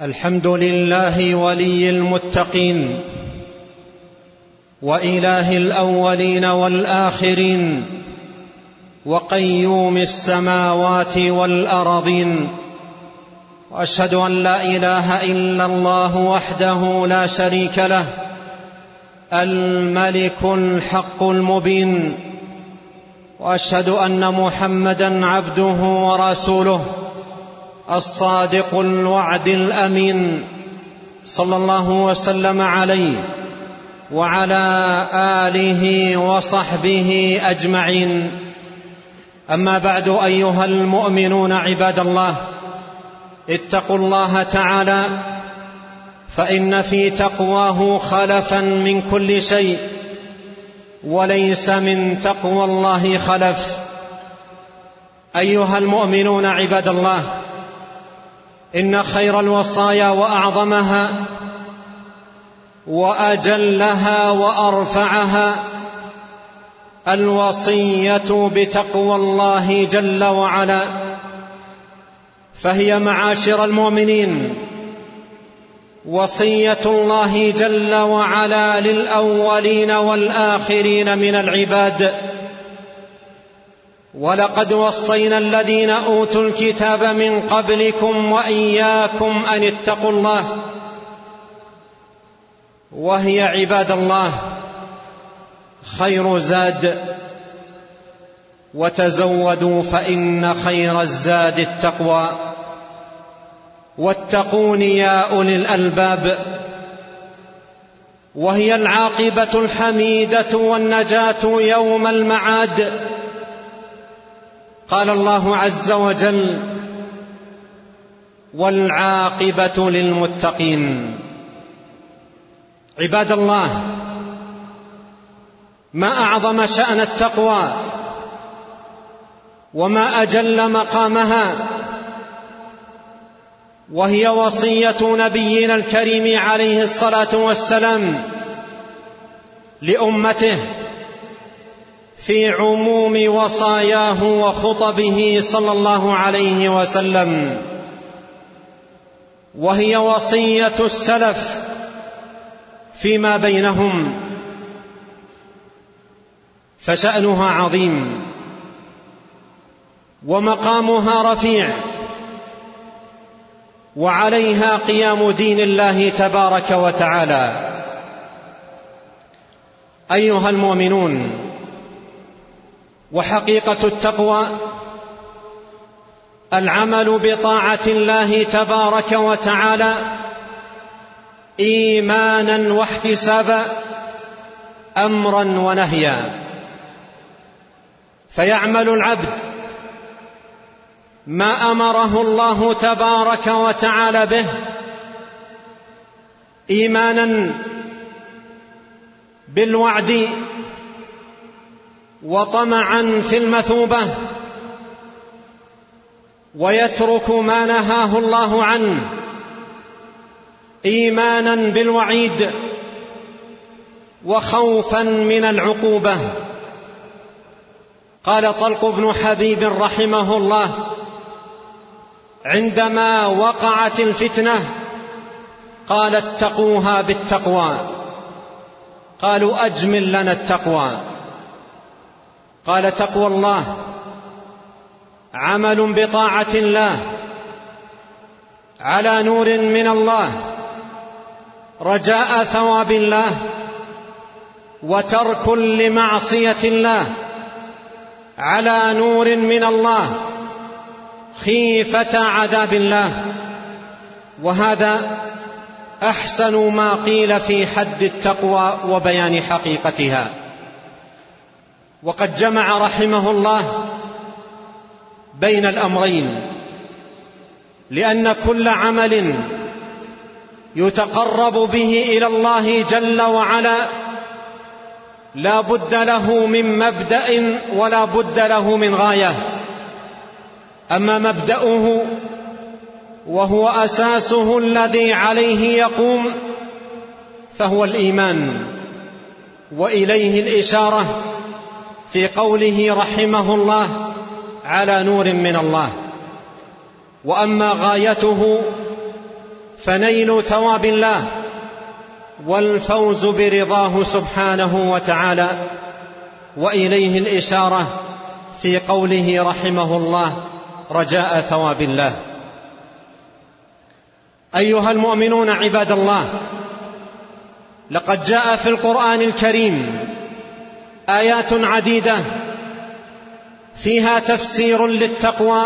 الحمد لله ولي المتقين وإله الأولين والآخرين وقيوم السماوات والأرضين، وأشهد أن لا إله إلا الله وحده لا شريك له الملك الحق المبين، وأشهد أن محمدًا عبده ورسوله الصادق الوعد الأمين، صلى الله وسلم عليه وعلى آله وصحبه أجمعين. أما بعد، أيها المؤمنون عباد الله، اتقوا الله تعالى، فإن في تقواه خلفا من كل شيء، وليس من تقوى الله خلف. أيها المؤمنون عباد الله، إن خير الوصايا وأعظمها وأجلها وأرفعها الوصية بتقوى الله جل وعلا، فهي معاشر المؤمنين وصية الله جل وعلا للأولين والآخرين من العباد. ولقد وصينا الذين أوتوا الكتاب من قبلكم وإياكم أن اتقوا الله، وهي عباد الله خير زاد، وتزودوا فإن خير الزاد التقوى، واتقون يا أولي الألباب، وهي العاقبة الحميدة والنجاة يوم المعاد. قال الله عز وجل: والعاقبة للمتقين. عباد الله، ما أعظم شأن التقوى وما أجل مقامها، وهي وصية نبينا الكريم عليه الصلاة والسلام لأمته في عموم وصاياه وخطبه صلى الله عليه وسلم، وهي وصية السلف فيما بينهم، فشأنها عظيم ومقامها رفيع، وعليها قيام دين الله تبارك وتعالى. أيها المؤمنون، وحقيقة التقوى العمل بطاعة الله تبارك وتعالى إيمانا واحتسابا، أمرا ونهيا، فيعمل العبد ما أمره الله تبارك وتعالى به إيمانا بالوعد وطمعا في المثوبة، ويترك ما نهاه الله عنه إيمانا بالوعيد وخوفا من العقوبة. قال طلق بن حبيب رحمه الله عندما وقعت الفتنة، قال: اتقوها بالتقوى. قالوا: أجمل لنا التقوى. قال: تقوى الله عمل بطاعة الله على نور من الله، رجاء ثواب الله، وترك لمعصية الله على نور من الله، خيفة عذاب الله. وهذا أحسن ما قيل في حد التقوى وبيان حقيقتها. وقد جمع رحمه الله بين الأمرين، لأن كل عمل يتقرب به إلى الله جل وعلا لا بد له من مبدأ ولا بد له من غاية. أما مبدأه وهو أساسه الذي عليه يقوم فهو الإيمان، وإليه الإشارة في قوله رحمه الله: على نور من الله. وأما غايته فنيل ثواب الله والفوز برضاه سبحانه وتعالى. وإليه الإشارة في قوله رحمه الله: رجاء ثواب الله. أيها المؤمنون عباد الله، لقد جاء في القرآن الكريم آيات عديدة فيها تفسير للتقوى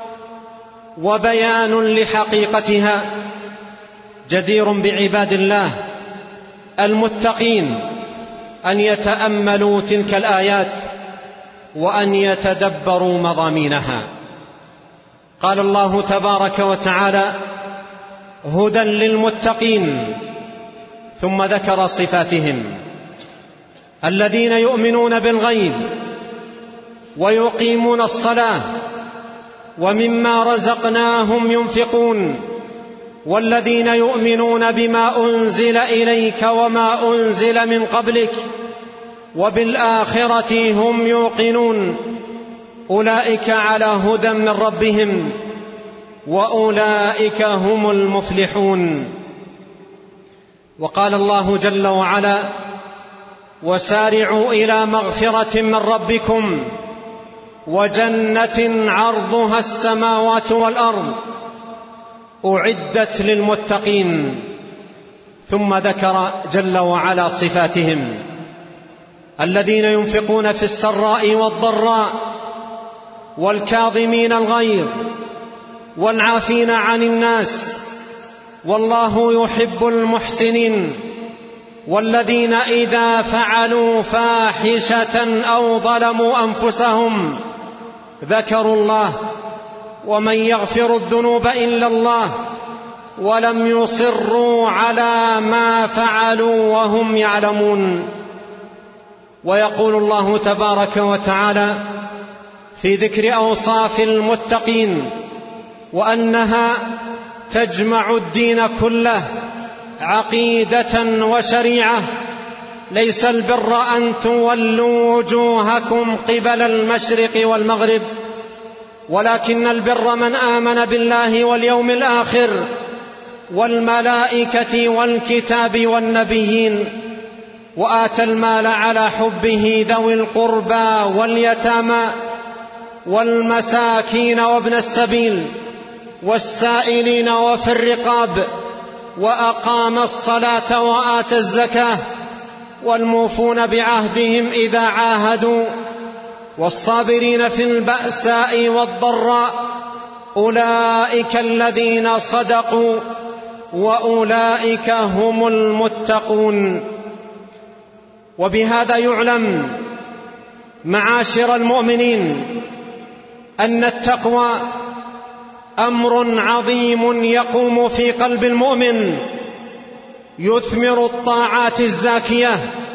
وبيان لحقيقتها، جدير بعباد الله المتقين أن يتأملوا تلك الآيات وأن يتدبروا مضامينها. قال الله تبارك وتعالى: هدى للمتقين، ثم ذكر صفاتهم: الذين يؤمنون بالغيب ويقيمون الصلاة ومما رزقناهم ينفقون، والذين يؤمنون بما أنزل إليك وما أنزل من قبلك وبالآخرة هم يوقنون، أولئك على هدى من ربهم وأولئك هم المفلحون. وقال الله جل وعلا: وسارعوا إلى مغفرة من ربكم وجنة عرضها السماوات والأرض أعدت للمتقين. ثم ذكر جل وعلا صفاتهم: الذين ينفقون في السراء والضراء والكاظمين الغيظ والعافين عن الناس والله يحب المحسنين، والذين إذا فعلوا فاحشة أو ظلموا أنفسهم ذكروا الله ومن يغفر الذنوب إلا الله ولم يصروا على ما فعلوا وهم يعلمون. ويقول الله تبارك وتعالى في ذكر أوصاف المتقين وأنها تجمع الدين كله عقيدة وشريعة: ليس البر أن تولوا وجوهكم قبل المشرق والمغرب ولكن البر من آمن بالله واليوم الآخر والملائكة والكتاب والنبيين وآتى المال على حبه ذوي القربى واليتامى والمساكين وابن السبيل والسائلين وفي الرقاب وأقام الصلاة وآتى الزكاة والموفون بعهدهم إذا عاهدوا والصابرين في البأساء والضراء أولئك الذين صدقوا وأولئك هم المتقون. وبهذا يعلم معاشر المؤمنين أن التقوى أمر عظيم يقوم في قلب المؤمن، يثمر الطاعات الزاكية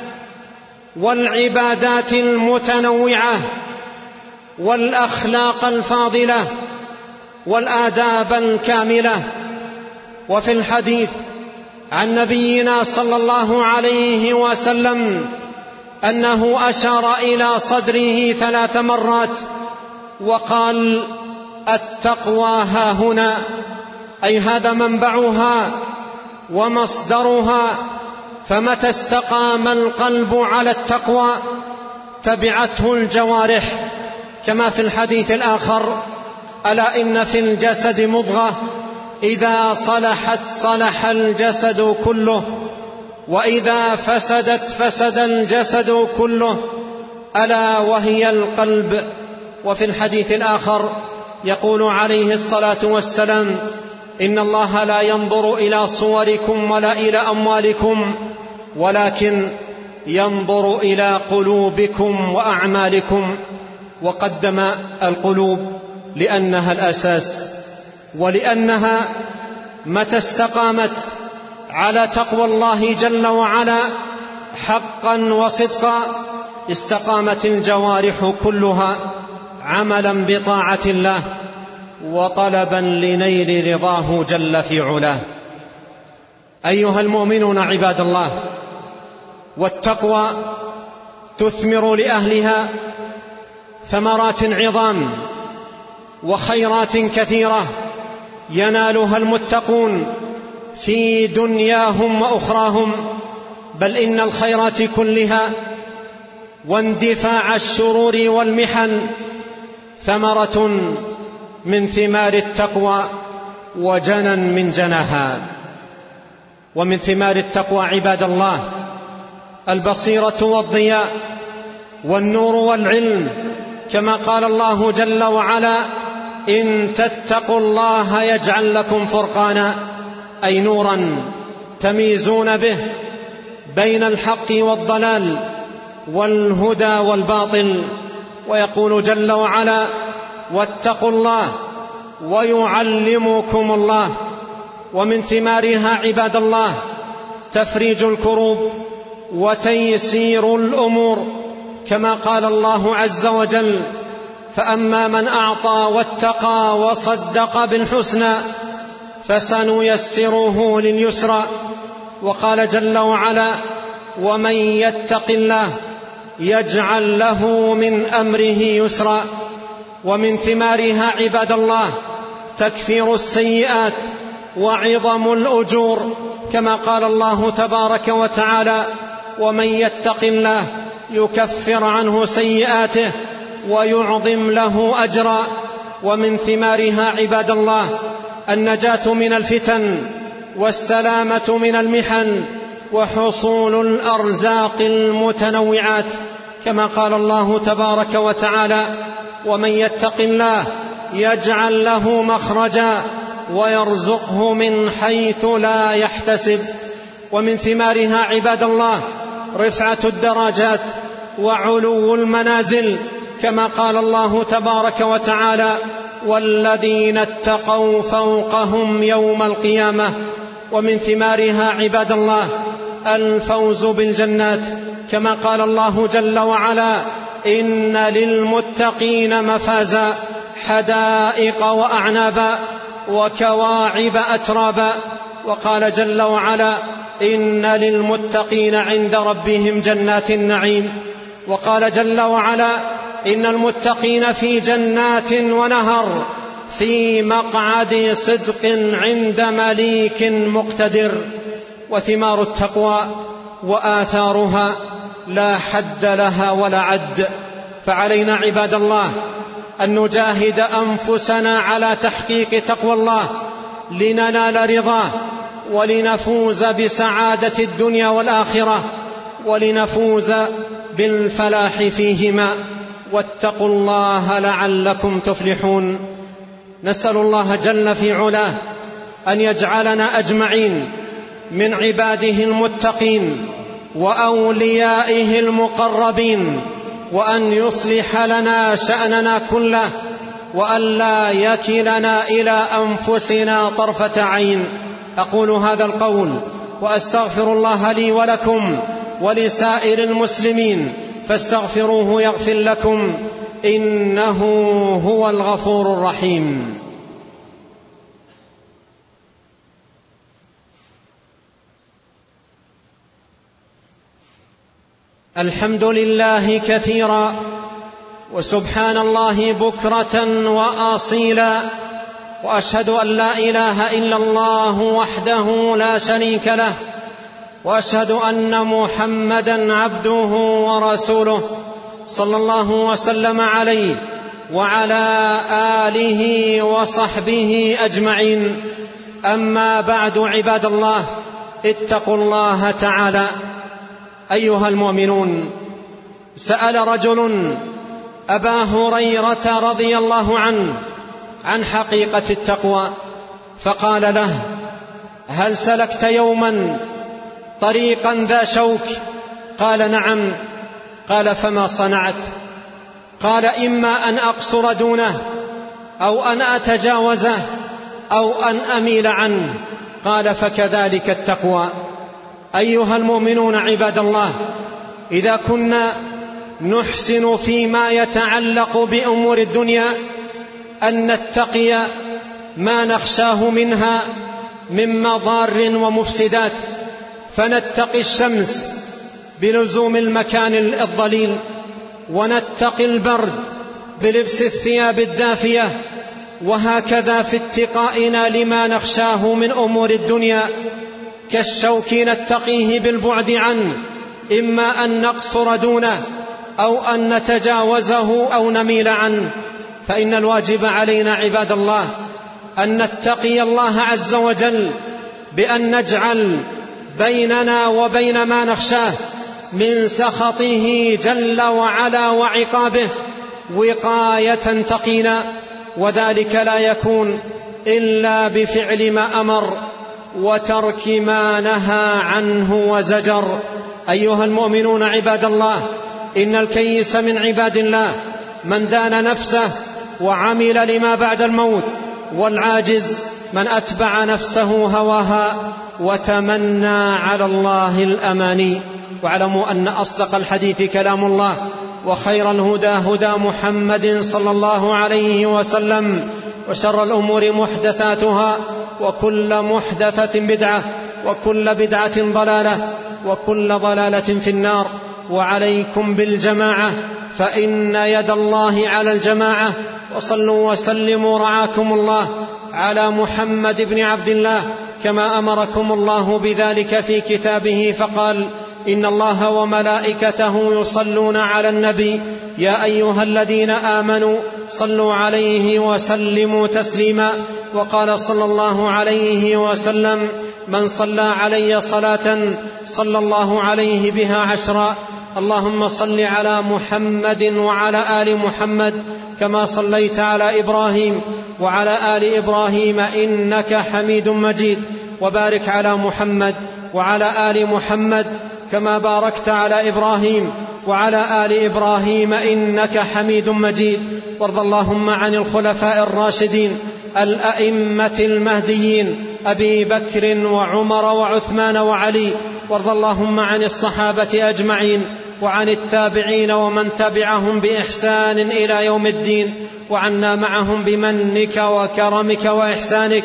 والعبادات المتنوعة والأخلاق الفاضلة والآداب الكاملة. وفي الحديث عن نبينا صلى الله عليه وسلم أنه أشار إلى صدره 3 مرات وقال: التقوى هاهنا، أي هذا منبعها ومصدرها، فمتى استقام القلب على التقوى تبعته الجوارح، كما في الحديث الآخر: ألا إن في الجسد مضغة إذا صلحت صلح الجسد كله وإذا فسدت فسد الجسد كله ألا وهي القلب. وفي الحديث الآخر يقول عليه الصلاة والسلام: إن الله لا ينظر إلى صوركم ولا إلى أموالكم ولكن ينظر إلى قلوبكم وأعمالكم. وقدم القلوب لأنها الأساس، ولأنها متى استقامت على تقوى الله جل وعلا حقا وصدقا استقامت الجوارح كلها عملا بطاعة الله وطلبا لنيل رضاه جل في علاه. أيها المؤمنون عباد الله، والتقوى تثمر لأهلها ثمرات عظام وخيرات كثيرة ينالها المتقون في دنياهم وأخراهم، بل إن الخيرات كلها واندفاع الشرور والمحن ثمرة من ثمار التقوى وجنى من جناها. ومن ثمار التقوى عباد الله البصيرة والضياء والنور والعلم، كما قال الله جل وعلا: إن تتقوا الله يجعل لكم فرقانا، أي نورا تميزون به بين الحق والضلال والهدى والباطل. ويقول جل وعلا: واتقوا الله ويعلمكم الله. ومن ثمارها عباد الله تفريج الكروب وتيسير الأمور، كما قال الله عز وجل: فأما من أعطى واتقى وصدق بالحسنى فسنيسره لليسرى. وقال جل وعلا: ومن يتق الله يجعل له من أمره يسرا. ومن ثمارها عباد الله تكفير السيئات وعظم الأجور، كما قال الله تبارك وتعالى: ومن يتق الله يكفر عنه سيئاته ويعظم له أجرا. ومن ثمارها عباد الله النجاة من الفتن والسلامة من المحن وحصول الأرزاق المتنوعات، كما قال الله تبارك وتعالى: ومن يتق الله يجعل له مخرجا ويرزقه من حيث لا يحتسب. ومن ثمارها عباد الله رفعة الدرجات وعلو المنازل، كما قال الله تبارك وتعالى: والذين اتقوا فوقهم يوم القيامة. ومن ثمارها عباد الله الفوز بالجنات، كما قال الله جل وعلا: إن للمتقين مفازا حدائق وأعنابا وكواعب أترابا. وقال جل وعلا: إن للمتقين عند ربهم جنات النعيم. وقال جل وعلا: إن المتقين في جنات ونهر في مقعد صدق عند مليك مقتدر. وثمار التقوى وآثارها لا حد لها ولا عد، فعلينا عباد الله أن نجاهد أنفسنا على تحقيق تقوى الله لننال رضاه ولنفوز بسعادة الدنيا والآخرة ولنفوز بالفلاح فيهما. واتقوا الله لعلكم تفلحون. نسأل الله جل في علاه أن يجعلنا أجمعين من عباده المتقين وأوليائه المقربين، وأن يصلح لنا شأننا كله، وأن لا يكلنا إلى أنفسنا طرفة عين. أقول هذا القول وأستغفر الله لي ولكم ولسائر المسلمين، فاستغفروه يغفر لكم، إنه هو الغفور الرحيم. الحمد لله كثيرا، وسبحان الله بكرة وأصيلا، وأشهد أن لا إله إلا الله وحده لا شريك له، وأشهد أن محمدًا عبده ورسوله صلى الله وسلم عليه وعلى آله وصحبه أجمعين. أما بعد عباد الله، اتقوا الله تعالى. أيها المؤمنون، سأل رجل أبا هريرة رضي الله عنه عن حقيقة التقوى، فقال له: هل سلكت يوما طريقا ذا شوك؟ قال: نعم. قال: فما صنعت؟ قال: إما أن أقصر دونه، أو أن أتجاوزه، أو أن أميل عنه. قال: فكذلك التقوى. أيها المؤمنون عباد الله، إذا كنا نحسن فيما يتعلق بأمور الدنيا أن نتقي ما نخشاه منها من مضار ومفسدات، فنتقي الشمس بلزوم المكان الظليل، ونتقي البرد بلبس الثياب الدافية، وهكذا في اتقائنا لما نخشاه من أمور الدنيا كالشوك نتقيه بالبعد عنه، إما أن نقصر دونه أو أن نتجاوزه أو نميل عنه. فإن الواجب علينا عباد الله أن نتقي الله عز وجل بأن نجعل بيننا وبين ما نخشاه من سخطه جل وعلا وعقابه وقاية تقينا، وذلك لا يكون إلا بفعل ما أمر وترك ما نهى عنه وزجر. أيها المؤمنون عباد الله، إن الكيس من عباد الله من دان نفسه وعمل لما بعد الموت، والعاجز من أتبع نفسه هواها وتمنى على الله الأماني. واعلموا أن أصدق الحديث كلام الله، وخير الهدى هدى محمد صلى الله عليه وسلم، وشر الأمور محدثاتها، وكل محدثة بدعة، وكل بدعة ضلالة، وكل ضلالة في النار. وعليكم بالجماعة، فإن يد الله على الجماعة. وصلوا وسلموا رعاكم الله على محمد بن عبد الله كما أمركم الله بذلك في كتابه، فقال: إن الله وملائكته يصلون على النبي يا أيها الذين آمنوا صلوا عليه وسلموا تسليما. وقال صلى الله عليه وسلم: من صلى علي صلاة صلى الله عليه بها 10. اللهم صل على محمد وعلى آل محمد كما صليت على إبراهيم وعلى آل إبراهيم إنك حميد مجيد، وبارك على محمد وعلى آل محمد كما باركت على إبراهيم وعلى آل إبراهيم إنك حميد مجيد. وارض اللهم عن الخلفاء الراشدين الأئمة المهديين أبي بكر وعمر وعثمان وعلي. وارض اللهم عن الصحابة أجمعين وعن التابعين ومن تبعهم بإحسان إلى يوم الدين، وعنا معهم بمنك وكرمك وإحسانك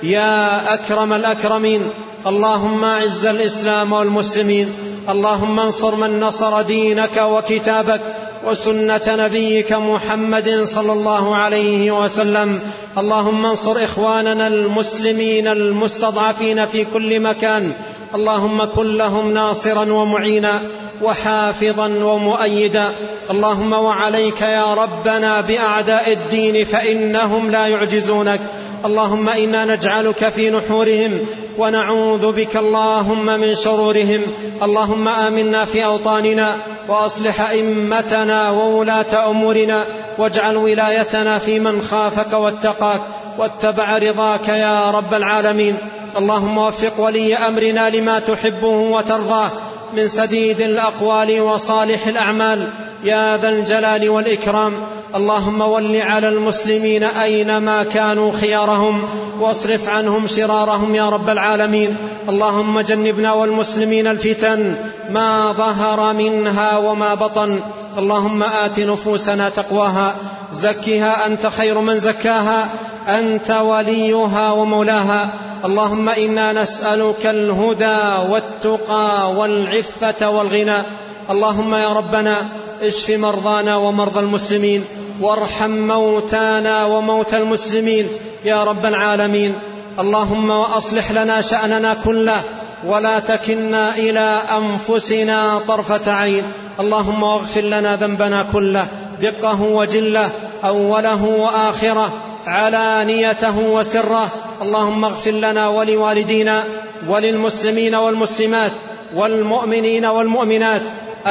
يا أكرم الأكرمين. اللهم أعز الإسلام والمسلمين، اللهم انصر من نصر دينك وكتابك وسنة نبيك محمد صلى الله عليه وسلم. اللهم انصر إخواننا المسلمين المستضعفين في كل مكان، اللهم كن لهم ناصرا ومعينا وحافظا ومؤيدا. اللهم وعليك يا ربنا بأعداء الدين فإنهم لا يعجزونك. اللهم إنا نجعلك في نحورهم ونعوذ بك اللهم من شرورهم. اللهم آمنا في أوطاننا وأصلح أئمتنا وولاة أمورنا، واجعل ولايتنا في من خافك واتقاك واتبع رضاك يا رب العالمين. اللهم وفق ولي أمرنا لما تحبه وترضاه من سديد الأقوال وصالح الأعمال يا ذا الجلال والإكرام. اللهم ول على المسلمين أينما كانوا خيارهم، واصرف عنهم شرارهم يا رب العالمين. اللهم جنبنا والمسلمين الفتن ما ظهر منها وما بطن. اللهم آت نفوسنا تقواها، زكها أنت خير من زكاها، أنت وليها ومولاها. اللهم إنا نسألك الهدى والتقى والعفة والغنى. اللهم يا ربنا اشف مرضانا ومرضى المسلمين، وارحم موتانا وموتى المسلمين يا رب العالمين. اللهم وأصلح لنا شأننا كله، ولا تكلنا إلى أنفسنا طرفة عين. اللهم واغفر لنا ذنبنا كله، دقه وجله، أوله وآخره، علانيته وسره. اللهم اغفر لنا ولوالدينا وللمسلمين والمسلمات والمؤمنين والمؤمنات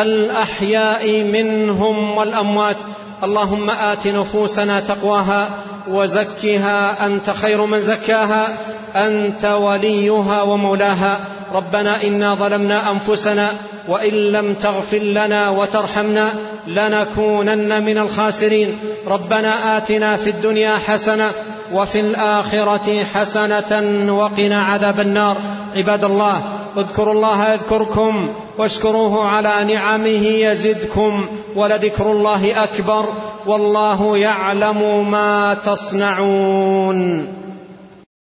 الأحياء منهم والأموات. اللهم آت نفوسنا تقواها وزكها أنت خير من زكاها، أنت وليها ومولاها. ربنا إنا ظلمنا أنفسنا وإن لم تغفر لنا وترحمنا لنكونن من الخاسرين. ربنا آتنا في الدنيا حسنة وفي الآخرة حسنة وقنا عذاب النار. عباد الله، اذكروا الله يذكركم واشكروه على نعمه يزدكم، ولذكر الله أكبر، والله يعلم ما تصنعون.